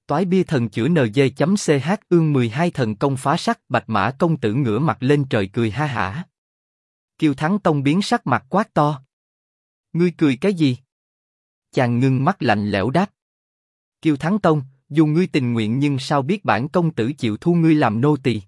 Toái bia thần chữa NG.ch ương 12 thần công phá sắc. Bạch Mã công tử ngửa mặt lên trời cười ha hả. Kiều Thắng Tông biến sắc mặt quát to. Ngươi cười cái gì? Chàng ngưng mắt lạnh lẽo đáp. Kiều Thắng Tông, dù ngươi tình nguyện nhưng sao biết bản công tử chịu thu ngươi làm nô tỳ?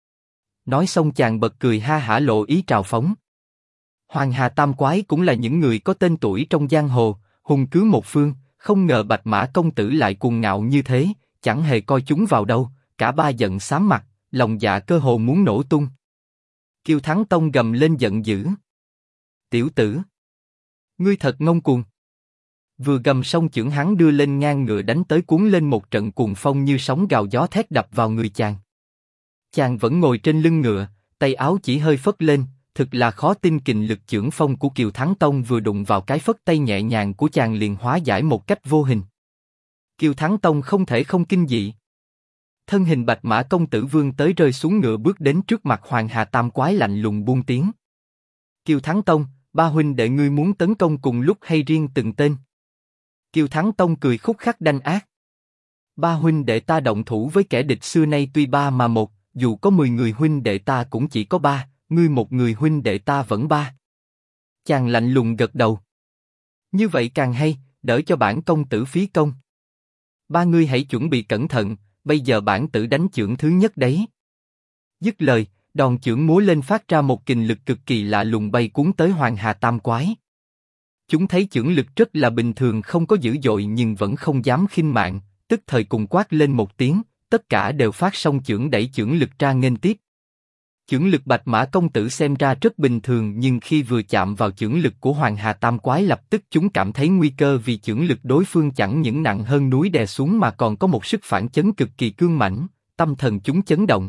Nói xong chàng bật cười ha hả lộ ý trào phóng. Hoàng Hà Tam Quái cũng là những người có tên tuổi trong giang hồ, hùng cứ một phương, không ngờ Bạch Mã công tử lại cuồng ngạo như thế, chẳng hề coi chúng vào đâu, cả ba giận xám mặt, lòng dạ cơ hồ muốn nổ tung. Kiều Thắng Tông gầm lên giận dữ. Tiểu tử! Ngươi thật ngông cuồng! Vừa gầm xong chưởng hắn đưa lên ngang ngựa đánh tới cuốn lên một trận cuồng phong như sóng gào gió thét đập vào người chàng. Chàng vẫn ngồi trên lưng ngựa, tay áo chỉ hơi phất lên, thực là khó tin kình lực chưởng phong của Kiều Thắng Tông vừa đụng vào cái phất tay nhẹ nhàng của chàng liền hóa giải một cách vô hình. Kiều Thắng Tông không thể không kinh dị. Thân hình Bạch Mã công tử vươn tới rơi xuống ngựa bước đến trước mặt Hoàng Hà Tam Quái lạnh lùng buông tiếng. Kiều Thắng Tông, ba huynh đệ ngươi muốn tấn công cùng lúc hay riêng từng tên? Kiều Thắng Tông cười khúc khắc đanh ác. Ba huynh đệ ta động thủ với kẻ địch xưa nay tuy ba mà một, dù có 10 người huynh đệ ta cũng chỉ có ba, ngươi một người huynh đệ ta vẫn ba. Chàng lạnh lùng gật đầu. Như vậy càng hay, đỡ cho bản công tử phí công. Ba ngươi hãy chuẩn bị cẩn thận, bây giờ bản tử đánh chưởng thứ nhất đấy. Dứt lời, đòn chưởng múa lên phát ra một kình lực cực kỳ lạ lùng bay cuốn tới Hoàng Hà Tam Quái. Chúng thấy chưởng lực rất là bình thường không có dữ dội nhưng vẫn không dám khinh mạng, tức thời cùng quát lên một tiếng, tất cả đều phát song chưởng đẩy chưởng lực ra nghênh tiếp. Chưởng lực Bạch Mã công tử xem ra rất bình thường nhưng khi vừa chạm vào chưởng lực của Hoàng Hà Tam Quái lập tức chúng cảm thấy nguy cơ vì chưởng lực đối phương chẳng những nặng hơn núi đè xuống mà còn có một sức phản chấn cực kỳ cương mãnh, tâm thần chúng chấn động.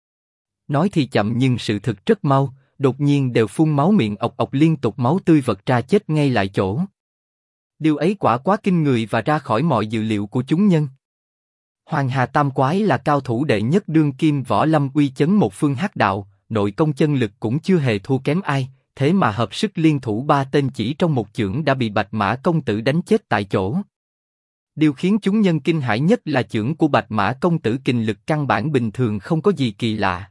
Nói thì chậm nhưng sự thực rất mau, đột nhiên đều phun máu miệng ọc ọc liên tục máu tươi vật ra chết ngay lại chỗ. Điều ấy quả quá kinh người và ra khỏi mọi dự liệu của chúng nhân. Hoàng Hà Tam Quái là cao thủ đệ nhất đương kim võ lâm uy chấn một phương hắc đạo, nội công chân lực cũng chưa hề thua kém ai, thế mà hợp sức liên thủ ba tên chỉ trong một chưởng đã bị Bạch Mã công tử đánh chết tại chỗ. Điều khiến chúng nhân kinh hãi nhất là chưởng của Bạch Mã công tử kình lực căn bản bình thường không có gì kỳ lạ.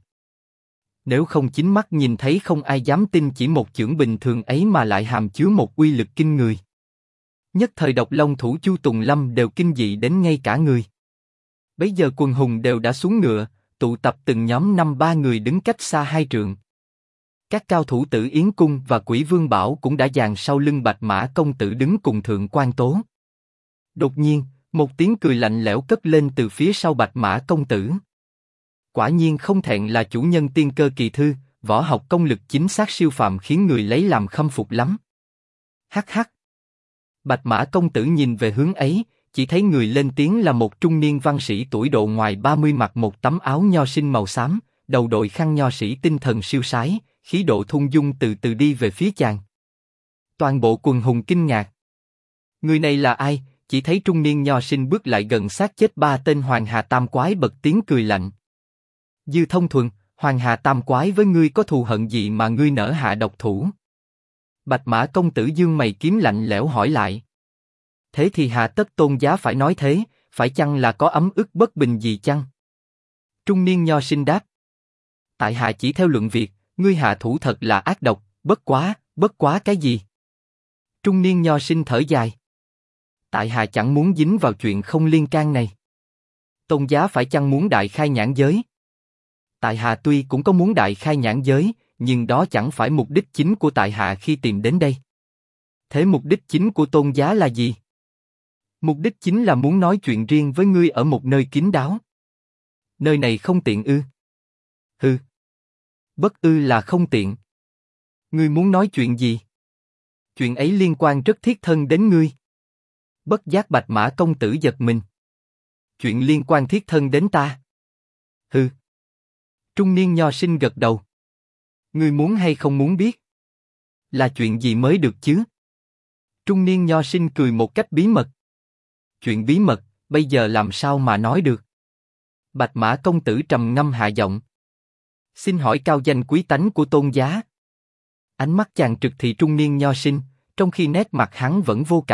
Nếu không chính mắt nhìn thấy không ai dám tin chỉ một chưởng bình thường ấy mà lại hàm chứa một uy lực kinh người. Nhất thời Độc Long thủ Chu Tùng Lâm đều kinh dị đến ngay cả người. Bấy giờ quần hùng đều đã xuống ngựa, tụ tập từng nhóm 5-3 người đứng cách xa 2 trượng. Các cao thủ Tử Yến Cung và Quỷ Vương Bảo cũng đã dàn sau lưng Bạch Mã công tử đứng cùng Thượng Quan Tố. Đột nhiên, một tiếng cười lạnh lẽo cất lên từ phía sau Bạch Mã công tử. Quả nhiên không thẹn là chủ nhân tiên cơ kỳ thư, võ học công lực chính xác siêu phàm khiến người lấy làm khâm phục lắm. Hắc hắc. Bạch Mã công tử nhìn về hướng ấy, chỉ thấy người lên tiếng là một trung niên văn sĩ tuổi độ ngoài 30 mặc một tấm áo nho sinh màu xám, đầu đội khăn nho sĩ tinh thần siêu sái, khí độ thung dung từ từ đi về phía chàng. Toàn bộ quần hùng kinh ngạc. Người này là ai? Chỉ thấy trung niên nho sinh bước lại gần sát chết ba tên Hoàng Hà Tam Quái bật tiếng cười lạnh. Dư Thông Thuần, Hoàng Hà Tam Quái với ngươi có thù hận gì mà ngươi nỡ hạ độc thủ? Bạch Mã công tử dương mày kiếm lạnh lẽo hỏi lại. Thế thì hà tất tôn giá phải nói thế, phải chăng là có ấm ức bất bình gì chăng? Trung niên nho sinh đáp. Tại hạ chỉ theo luận việc, ngươi hạ thủ thật là ác độc, bất quá cái gì? Trung niên nho sinh thở dài. Tại hạ chẳng muốn dính vào chuyện không liên can này. Tôn giá phải chăng muốn đại khai nhãn giới? Tại hạ tuy cũng có muốn đại khai nhãn giới, nhưng đó chẳng phải mục đích chính của tại hạ khi tìm đến đây. Thế mục đích chính của tôn giá là gì? Mục đích chính là muốn nói chuyện riêng với ngươi ở một nơi kín đáo. Nơi này không tiện ư? Hừ. Bất ư là không tiện. Ngươi muốn nói chuyện gì? Chuyện ấy liên quan rất thiết thân đến ngươi. Bất giác Bạch Mã công tử giật mình. Chuyện liên quan thiết thân đến ta? Hừ. Trung niên nho sinh gật đầu. Ngươi muốn hay không muốn biết? Là chuyện gì mới được chứ? Trung niên nho sinh cười một cách bí mật. Chuyện bí mật, bây giờ làm sao mà nói được? Bạch Mã công tử trầm ngâm hạ giọng. Xin hỏi cao danh quý tánh của tôn giá. Ánh mắt chàng trực thị trung niên nho sinh, trong khi nét mặt hắn vẫn vô cảm,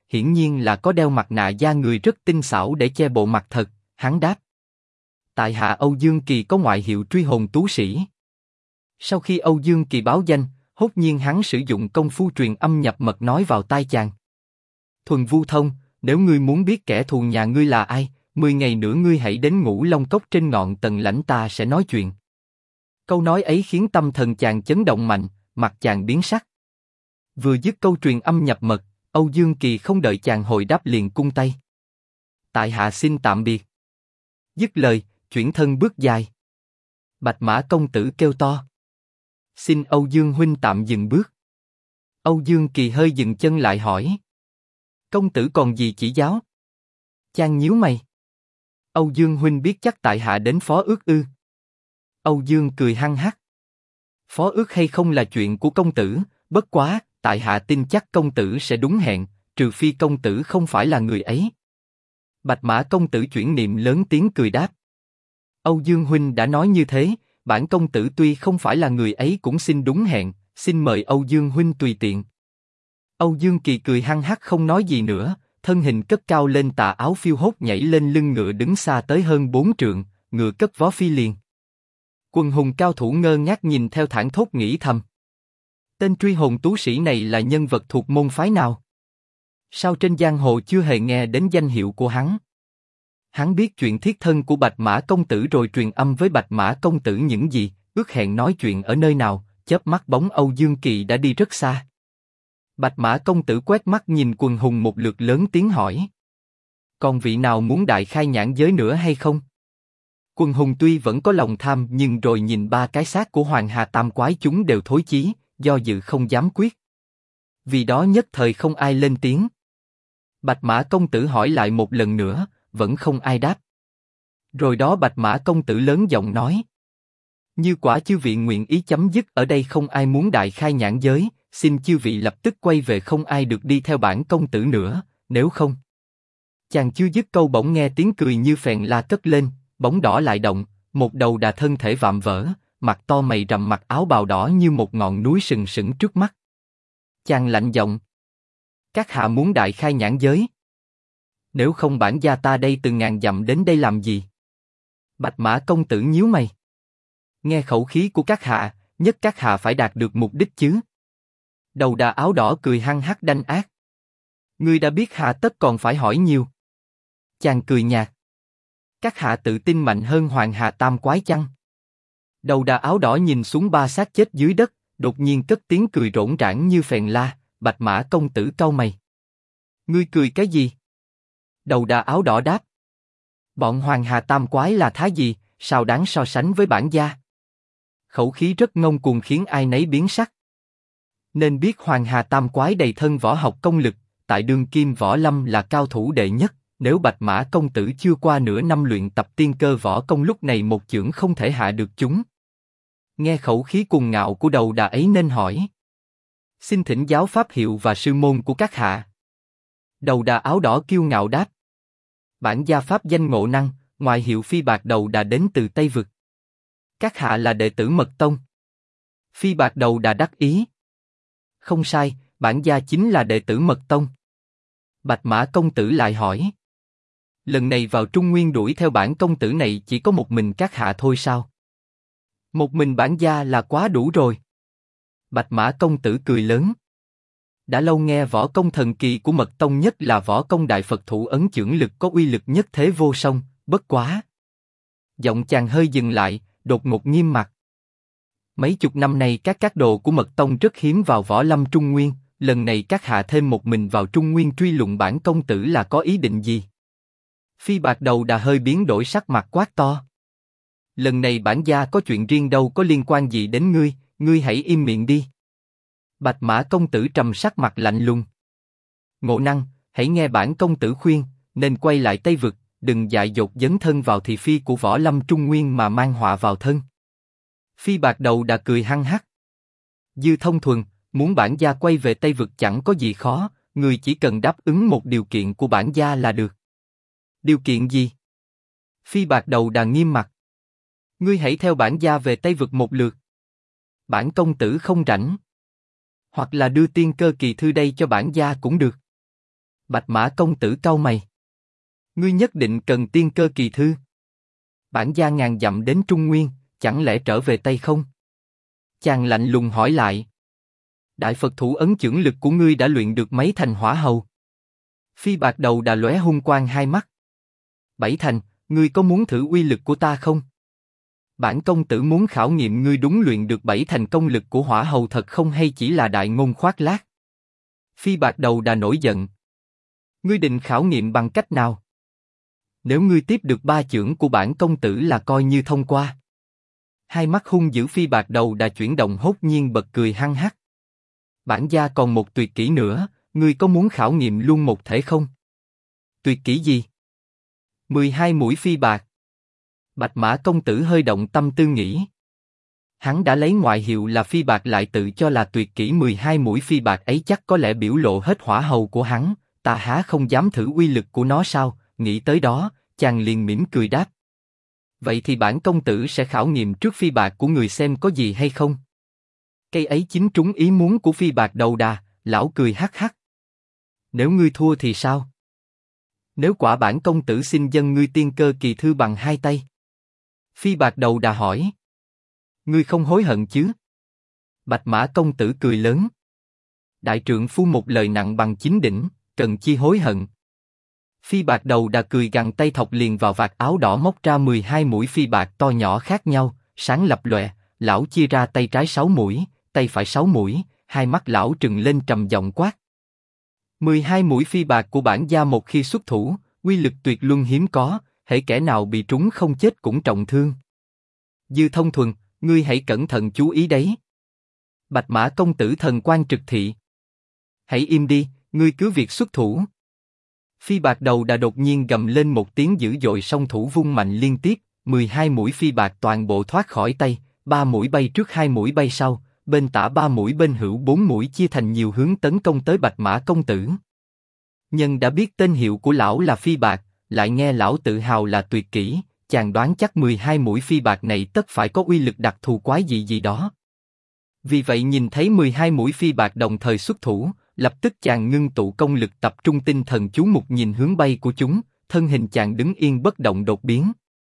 hiển nhiên là có đeo mặt nạ da người rất tinh xảo để che bộ mặt thật, hắn đáp. Tại hạ Âu Dương Kỳ có ngoại hiệu truy hồn tú sĩ. Sau khi Âu Dương Kỳ báo danh, hốt nhiên hắn sử dụng công phu truyền âm nhập mật nói vào tai chàng. Thuần Vu Thông, nếu ngươi muốn biết kẻ thù nhà ngươi là ai, 10 ngày nữa ngươi hãy đến Ngũ Long Cốc trên ngọn Tần Lãnh ta sẽ nói chuyện. Câu nói ấy khiến tâm thần chàng chấn động mạnh, mặt chàng biến sắc. Vừa dứt câu truyền âm nhập mật, Âu Dương Kỳ không đợi chàng hồi đáp liền cung tay. Tại hạ xin tạm biệt. Dứt lời, chuyển thân bước dài. Bạch Mã công tử kêu to. Xin Âu Dương huynh tạm dừng bước. Âu Dương Kỳ hơi dừng chân lại hỏi. Công tử còn gì chỉ giáo? Chàng nhíu mày. Âu Dương huynh biết chắc tại hạ đến phó ước ư? Âu Dương cười hăng hắc. Phó ước hay không là chuyện của công tử, bất quá, tại hạ tin chắc công tử sẽ đúng hẹn, trừ phi công tử không phải là người ấy. Bạch Mã công tử chuyển niệm lớn tiếng cười đáp. Âu Dương huynh đã nói như thế, bản công tử tuy không phải là người ấy cũng xin đúng hẹn, xin mời Âu Dương huynh tùy tiện. Âu Dương Kỳ cười hăng hắc không nói gì nữa, thân hình cất cao lên tà áo phiêu hốt nhảy lên lưng ngựa đứng xa tới hơn 4 trượng, ngựa cất vó phi liền. Quần hùng cao thủ ngơ ngác nhìn theo thảng thốt nghĩ thầm. Tên truy hồn tú sĩ này là nhân vật thuộc môn phái nào? Sao trên giang hồ chưa hề nghe đến danh hiệu của hắn? Hắn biết chuyện thiết thân của Bạch Mã công tử rồi truyền âm với Bạch Mã công tử những gì, ước hẹn nói chuyện ở nơi nào, chớp mắt bóng Âu Dương Kỳ đã đi rất xa. Bạch Mã công tử quét mắt nhìn quần hùng một lượt lớn tiếng hỏi. Còn vị nào muốn đại khai nhãn giới nữa hay không? Quần hùng tuy vẫn có lòng tham nhưng rồi nhìn ba cái xác của Hoàng Hà Tam Quái chúng đều thối chí, do dự không dám quyết. Vì đó nhất thời không ai lên tiếng. Bạch Mã công tử hỏi lại một lần nữa, vẫn không ai đáp. Rồi đó Bạch Mã công tử lớn giọng nói. Như quả chư vị nguyện ý chấm dứt ở đây không ai muốn đại khai nhãn giới, xin chư vị lập tức quay về không ai được đi theo bản công tử nữa, nếu không. Chàng chưa dứt câu bỗng nghe tiếng cười như phèn la cất lên, bóng đỏ lại động, một đầu đà thân thể vạm vỡ, mặt to mày rậm mặc áo bào đỏ như một ngọn núi sừng sững trước mắt. Chàng lạnh giọng. Các hạ muốn đại khai nhãn giới. Nếu không bản gia ta đây từ ngàn dặm đến đây làm gì? Bạch Mã công tử nhíu mày. Nghe khẩu khí của các hạ, nhất các hạ phải đạt được mục đích chứ. Đầu đà áo đỏ cười hăng hắc đanh ác. Ngươi đã biết hạ tất còn phải hỏi nhiều. Chàng cười nhạt. Các hạ tự tin mạnh hơn Hoàng Hà Tam Quái chăng? Đầu đà áo đỏ nhìn xuống ba xác chết dưới đất, đột nhiên cất tiếng cười rỗn rãng như phèn la. Bạch Mã công tử cau mày. Ngươi cười cái gì? Đầu đà áo đỏ đáp. Bọn Hoàng Hà Tam Quái là thá gì, sao đáng so sánh với bản gia? Khẩu khí rất ngông cuồng khiến ai nấy biến sắc. Nên biết Hoàng Hà Tam Quái đầy thân võ học công lực, tại đương kim võ lâm là cao thủ đệ nhất. Nếu Bạch Mã công tử chưa qua nửa năm luyện tập tiên cơ võ công lúc này một chưởng không thể hạ được chúng. Nghe khẩu khí cuồng ngạo của đầu đà ấy nên hỏi. Xin thỉnh giáo pháp hiệu và sư môn của các hạ. Đầu đà áo đỏ kiêu ngạo đáp. Bản gia pháp danh Ngộ Năng, ngoại hiệu Phi Bạc Đầu Đà đến từ Tây Vực. Các hạ là đệ tử Mật Tông. Phi Bạc Đầu Đà đắc ý. Không sai, bản gia chính là đệ tử Mật Tông. Bạch Mã công tử lại hỏi. Lần này vào Trung Nguyên đuổi theo bản công tử này chỉ có một mình các hạ thôi sao? Một mình bản gia là quá đủ rồi. Bạch Mã công tử cười lớn. Đã lâu nghe võ công thần kỳ của Mật Tông nhất là võ công Đại Phật Thủ Ấn chưởng lực có uy lực nhất thế vô song, bất quá. Giọng chàng hơi dừng lại, đột ngột nghiêm mặt. Mấy chục năm nay các đồ của Mật Tông rất hiếm vào võ lâm Trung Nguyên, lần này các hạ thêm một mình vào Trung Nguyên truy lùng bản công tử là có ý định gì? Phi Bạc Đầu Đà hơi biến đổi sắc mặt quát to. Lần này bản gia có chuyện riêng đâu có liên quan gì đến ngươi, ngươi hãy im miệng đi. Bạch Mã công tử trầm sắc mặt lạnh lùng. Ngộ Năng, hãy nghe bản công tử khuyên, nên quay lại Tây Vực, đừng dại dột dấn thân vào thị phi của võ lâm Trung Nguyên mà mang họa vào thân. Phi Bạc Đầu Đà cười hăng hắc. Dư Thông Thuần, muốn bản gia quay về Tây Vực chẳng có gì khó, người chỉ cần đáp ứng một điều kiện của bản gia là được. Điều kiện gì? Phi Bạc Đầu Đà nghiêm mặt. Ngươi hãy theo bản gia về Tây Vực một lượt. Bản công tử không rảnh. Hoặc là đưa tiên cơ kỳ thư đây cho bản gia cũng được. Bạch Mã công tử cau mày. Ngươi nhất định cần tiên cơ kỳ thư. Bản gia ngàn dặm đến Trung Nguyên, chẳng lẽ trở về Tây không? Chàng lạnh lùng hỏi lại. Đại Phật thủ ấn chưởng lực của ngươi đã luyện được mấy thành hỏa hầu? Phi Bạc Đầu Đà lóe hung quang hai mắt. 7 thành, ngươi có muốn thử uy lực của ta không? Bản công tử muốn khảo nghiệm ngươi đúng luyện được 7 thành công lực của hỏa hầu thật không hay chỉ là đại ngôn khoác lác. Phi Bạc Đầu Đà nổi giận. Ngươi định khảo nghiệm bằng cách nào? Nếu ngươi tiếp được 3 chưởng của bản công tử là coi như thông qua. Hai mắt hung dữ Phi Bạc Đầu Đà chuyển động hốt nhiên bật cười hăng hắc. Bản gia còn một tuyệt kỹ nữa, ngươi có muốn khảo nghiệm luôn một thể không? Tuyệt kỹ gì? 12 mũi phi bạc. Bạch Mã công tử hơi động tâm tư nghĩ. Hắn đã lấy ngoại hiệu là phi bạc lại tự cho là tuyệt kỹ 12 mũi phi bạc ấy chắc có lẽ biểu lộ hết hỏa hầu của hắn, ta há không dám thử uy lực của nó sao? Nghĩ tới đó, chàng liền mỉm cười đáp. Vậy thì bản công tử sẽ khảo nghiệm trước phi bạc của người xem có gì hay không? Cây ấy chính trúng ý muốn của Phi Bạc Đầu Đà, lão cười hắc hắc. Nếu ngươi thua thì sao? Nếu quả bản công tử xin dâng ngươi tiên cơ kỳ thư bằng 2 tay. Phi Bạc Đầu Đà hỏi. Ngươi không hối hận chứ? Bạch Mã công tử cười lớn. Đại trượng phu một lời nặng bằng 9 đỉnh, cần chi hối hận. Phi Bạc Đầu Đà cười gằn tay thọc liền vào vạt áo đỏ móc ra 12 mũi phi bạc to nhỏ khác nhau, sáng lập lòe. Lão chia ra tay trái 6 mũi, tay phải 6 mũi, hai mắt lão trừng lên trầm giọng quát. 12 mũi phi bạc của bản gia một khi xuất thủ, uy lực tuyệt luân hiếm có, hễ kẻ nào bị trúng không chết cũng trọng thương. Dư Thông Thuần, ngươi hãy cẩn thận chú ý đấy. Bạch Mã công tử thần quan trực thị. Hãy im đi, ngươi cứ việc xuất thủ. Phi Bạc Đầu Đà đột nhiên gầm lên một tiếng dữ dội song thủ vung mạnh liên tiếp, 12 mũi phi bạc toàn bộ thoát khỏi tay, 3 mũi bay trước 2 mũi bay sau, bên tả 3 mũi bên hữu 4 mũi chia thành nhiều hướng tấn công tới Bạch Mã công tử. Nhân đã biết tên hiệu của lão là phi bạc, lại nghe lão tự hào là tuyệt kỹ, chàng đoán chắc 12 mũi phi bạc này tất phải có uy lực đặc thù quái dị gì đó. Vì vậy nhìn thấy 12 mũi phi bạc đồng thời xuất thủ, lập tức chàng ngưng tụ công lực tập trung tinh thần chú mục nhìn hướng bay của chúng, thân hình chàng đứng yên bất động đột biến.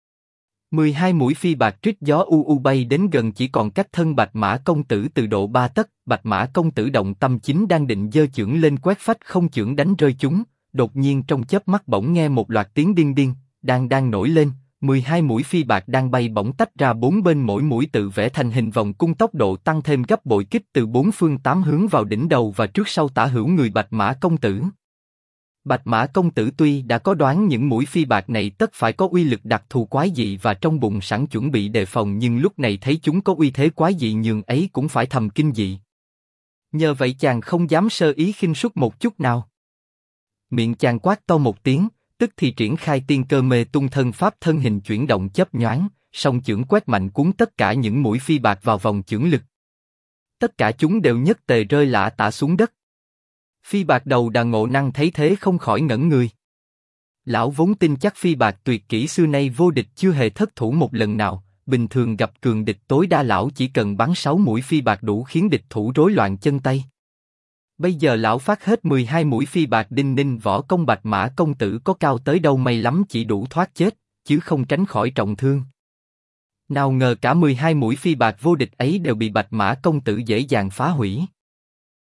12 mũi phi bạc trích gió u u bay đến gần chỉ còn cách thân Bạch Mã công tử từ độ 3 tấc. Bạch Mã công tử động tâm chính đang định giơ chưởng lên quét phách không chưởng đánh rơi chúng, đột nhiên trong chớp mắt bỗng nghe một loạt tiếng điên điên, đang nổi lên. 12 mũi phi bạc đang bay bỗng tách ra 4 bên, mỗi mũi tự vẽ thành hình vòng cung, tốc độ tăng thêm gấp bội, kích từ 4 phương 8 hướng vào đỉnh đầu và trước sau tả hữu người Bạch Mã công tử. Bạch Mã công tử tuy đã có đoán những mũi phi bạc này tất phải có uy lực đặc thù quái dị và trong bụng sẵn chuẩn bị đề phòng, nhưng lúc này thấy chúng có uy thế quái dị nhường ấy cũng phải thầm kinh dị. Nhờ vậy chàng không dám sơ ý khinh suất một chút nào. Miệng chàng quát to một tiếng, tức thì triển khai tiên cơ mê tung thân pháp, thân hình chuyển động chớp nhoáng, song chưởng quét mạnh cuốn tất cả những mũi phi bạc vào vòng chưởng lực. Tất cả chúng đều nhất tề rơi lả tả xuống đất. Phi Bạc Đầu Đà ngộ năng thấy thế không khỏi ngẩn người. Lão vốn tin chắc phi bạc tuyệt kỹ xưa nay vô địch chưa hề thất thủ một lần nào, bình thường gặp cường địch tối đa lão chỉ cần bắn 6 mũi phi bạc đủ khiến địch thủ rối loạn chân tay. Bây giờ lão phát hết 12 mũi phi bạc, đinh ninh võ công Bạch Mã công tử có cao tới đâu may lắm chỉ đủ thoát chết, chứ không tránh khỏi trọng thương. Nào ngờ cả 12 mũi phi bạc vô địch ấy đều bị Bạch Mã công tử dễ dàng phá hủy.